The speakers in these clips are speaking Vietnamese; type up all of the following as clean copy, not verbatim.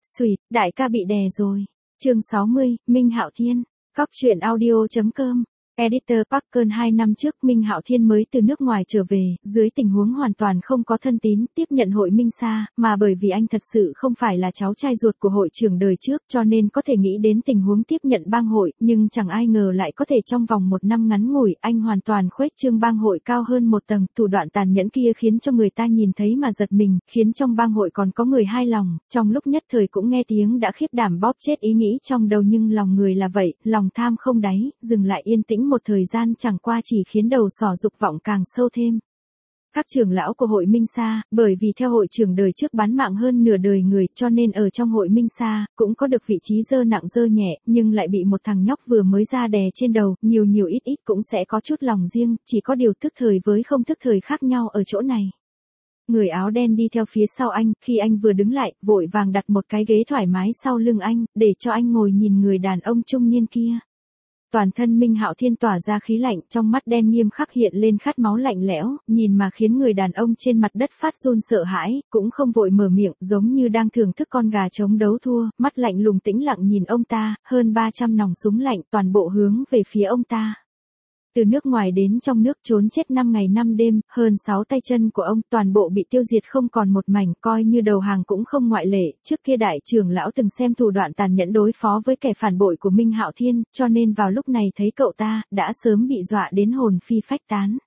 Xùi, đại ca bị đè rồi. Chương 60, Minh Hạo Thiên. Cóc truyện audio.com. Editor Parker 2 năm trước Minh Hạo Thiên mới từ nước ngoài trở về, dưới tình huống hoàn toàn không có thân tín, tiếp nhận hội Minh Sa, mà bởi vì anh thật sự không phải là cháu trai ruột của hội trưởng đời trước cho nên có thể nghĩ đến tình huống tiếp nhận bang hội, nhưng chẳng ai ngờ lại có thể trong vòng một năm ngắn ngủi, anh hoàn toàn khuếch trương bang hội cao hơn một tầng, thủ đoạn tàn nhẫn kia khiến cho người ta nhìn thấy mà giật mình, khiến trong bang hội còn có người hai lòng, trong lúc nhất thời cũng nghe tiếng đã khiếp đảm bóp chết ý nghĩ trong đầu nhưng lòng người là vậy, lòng tham không đáy, dừng lại yên tĩnh một thời gian chẳng qua chỉ khiến đầu sỏ dục vọng càng sâu thêm. Các trưởng lão của hội Minh Sa, bởi vì theo hội trưởng đời trước bán mạng hơn nửa đời người cho nên ở trong hội Minh Sa, cũng có được vị trí dơ nặng dơ nhẹ, nhưng lại bị một thằng nhóc vừa mới ra đè trên đầu, nhiều ít ít cũng sẽ có chút lòng riêng, chỉ có điều thức thời với không thức thời khác nhau ở chỗ này. Người áo đen đi theo phía sau anh, khi anh vừa đứng lại, vội vàng đặt một cái ghế thoải mái sau lưng anh, để cho anh ngồi nhìn người đàn ông trung niên kia. Toàn thân Minh Hạo Thiên tỏa ra khí lạnh, trong mắt đen nghiêm khắc hiện lên khát máu lạnh lẽo, nhìn mà khiến người đàn ông trên mặt đất phát run sợ hãi, cũng không vội mở miệng, giống như đang thưởng thức con gà trống đấu thua, mắt lạnh lùng tĩnh lặng nhìn ông ta, hơn 300 nòng súng lạnh toàn bộ hướng về phía ông ta. Từ nước ngoài đến trong nước trốn chết 5 ngày 5 đêm, hơn 6 tay chân của ông toàn bộ bị tiêu diệt không còn một mảnh, coi như đầu hàng cũng không ngoại lệ. Trước kia đại trưởng lão từng xem thủ đoạn tàn nhẫn đối phó với kẻ phản bội của Minh Hạo Thiên, cho nên vào lúc này thấy cậu ta, đã sớm bị dọa đến hồn phi phách tán.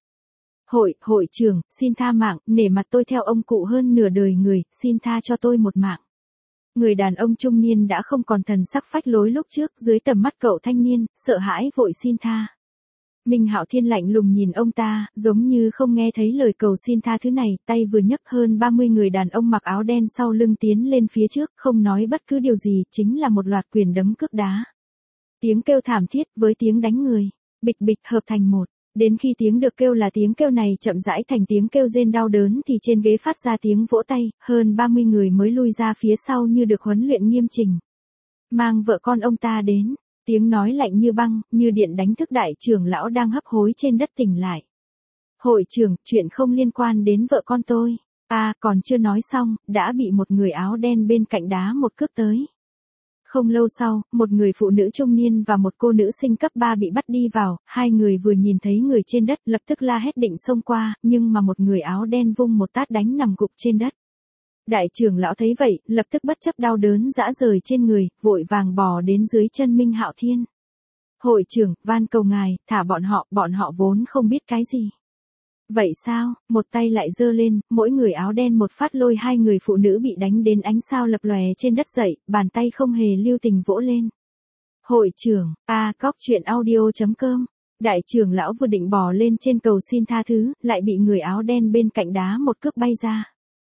Hội trưởng, xin tha mạng, nể mặt tôi theo ông cụ hơn nửa đời người, xin tha cho tôi một mạng. Người đàn ông trung niên đã không còn thần sắc phách lối lúc trước, dưới tầm mắt cậu thanh niên, sợ hãi vội xin tha. Minh Hạo Thiên lạnh lùng nhìn ông ta, giống như không nghe thấy lời cầu xin tha thứ này, tay vừa nhấc hơn 30 người đàn ông mặc áo đen sau lưng tiến lên phía trước, không nói bất cứ điều gì, chính là một loạt quyền đấm cước đá. Tiếng kêu thảm thiết với tiếng đánh người, bịch bịch hợp thành một. Đến khi tiếng được kêu là tiếng kêu này chậm rãi thành tiếng kêu rên đau đớn thì trên ghế phát ra tiếng vỗ tay, hơn 30 người mới lui ra phía sau như được huấn luyện nghiêm chỉnh. Mang vợ con ông ta đến. Tiếng nói lạnh như băng, như điện đánh thức đại trưởng lão đang hấp hối trên đất tỉnh lại. Hội trưởng, chuyện không liên quan đến vợ con tôi. Còn chưa nói xong, đã bị một người áo đen bên cạnh đá một cước tới. Không lâu sau, một người phụ nữ trung niên và một cô nữ sinh cấp 3 bị bắt đi vào, hai người vừa nhìn thấy người trên đất lập tức la hét định xông qua, nhưng mà một người áo đen vung một tát đánh nằm gục trên đất. Đại trưởng lão thấy vậy, lập tức bất chấp đau đớn rã rời trên người, vội vàng bò đến dưới chân Minh Hạo Thiên. Hội trưởng, van cầu ngài, thả bọn họ vốn không biết cái gì. Vậy sao, một tay lại giơ lên, mỗi người áo đen một phát lôi hai người phụ nữ bị đánh đến ánh sao lập lòe trên đất dậy, bàn tay không hề lưu tình vỗ lên. Hội trưởng, cóc truyện audio.com. Đại trưởng lão vừa định bò lên trên cầu xin tha thứ, lại bị người áo đen bên cạnh đá một cước bay ra.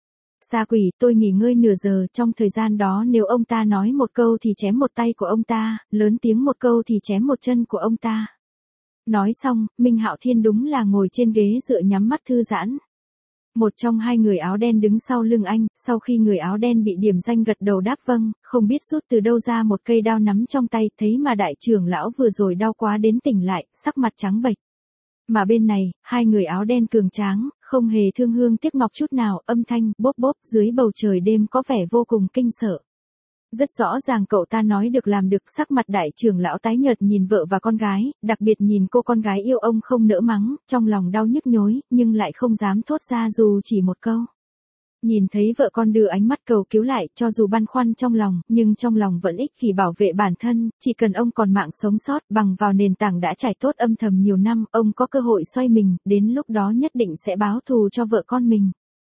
Sa quỷ, tôi nghỉ ngơi nửa giờ, trong thời gian đó nếu ông ta nói một câu thì chém một tay của ông ta, lớn tiếng một câu thì chém một chân của ông ta. Nói xong, Minh Hạo Thiên đúng là ngồi trên ghế dựa nhắm mắt thư giãn. Một trong hai người áo đen đứng sau lưng anh, sau khi người áo đen bị điểm danh gật đầu đáp vâng, không biết rút từ đâu ra một cây đao nắm trong tay, thấy mà đại trưởng lão vừa rồi đau quá đến tỉnh lại, sắc mặt trắng bệch. Mà bên này, hai người áo đen cường tráng, không hề thương hương tiếc ngọc chút nào, âm thanh bốp bốp dưới bầu trời đêm có vẻ vô cùng kinh sợ. Rất rõ ràng cậu ta nói được làm được, sắc mặt đại trưởng lão tái nhợt nhìn vợ và con gái, đặc biệt nhìn cô con gái yêu ông không nỡ mắng, trong lòng đau nhức nhối, nhưng lại không dám thốt ra dù chỉ một câu. Nhìn thấy vợ con đưa ánh mắt cầu cứu lại, cho dù băn khoăn trong lòng, nhưng trong lòng vẫn ích kỷ bảo vệ bản thân, chỉ cần ông còn mạng sống sót, bằng vào nền tảng đã trải tốt âm thầm nhiều năm, ông có cơ hội xoay mình, đến lúc đó nhất định sẽ báo thù cho vợ con mình.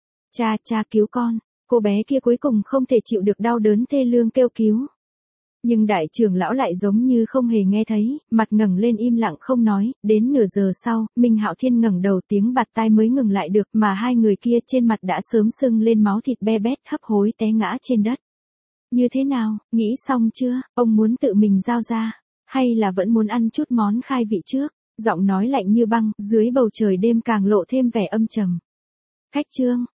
Cha cứu con, cô bé kia cuối cùng không thể chịu được đau đớn thê lương kêu cứu. Nhưng đại trưởng lão lại giống như không hề nghe thấy, mặt ngẩng lên im lặng không nói, đến nửa giờ sau, Minh Hạo Thiên ngẩng đầu tiếng bạt tai mới ngừng lại được, mà hai người kia trên mặt đã sớm sưng lên máu thịt be bét hấp hối té ngã trên đất. Như thế nào, nghĩ xong chưa, ông muốn tự mình giao ra, hay là vẫn muốn ăn chút món khai vị trước, giọng nói lạnh như băng, dưới bầu trời đêm càng lộ thêm vẻ âm trầm. Khách trương,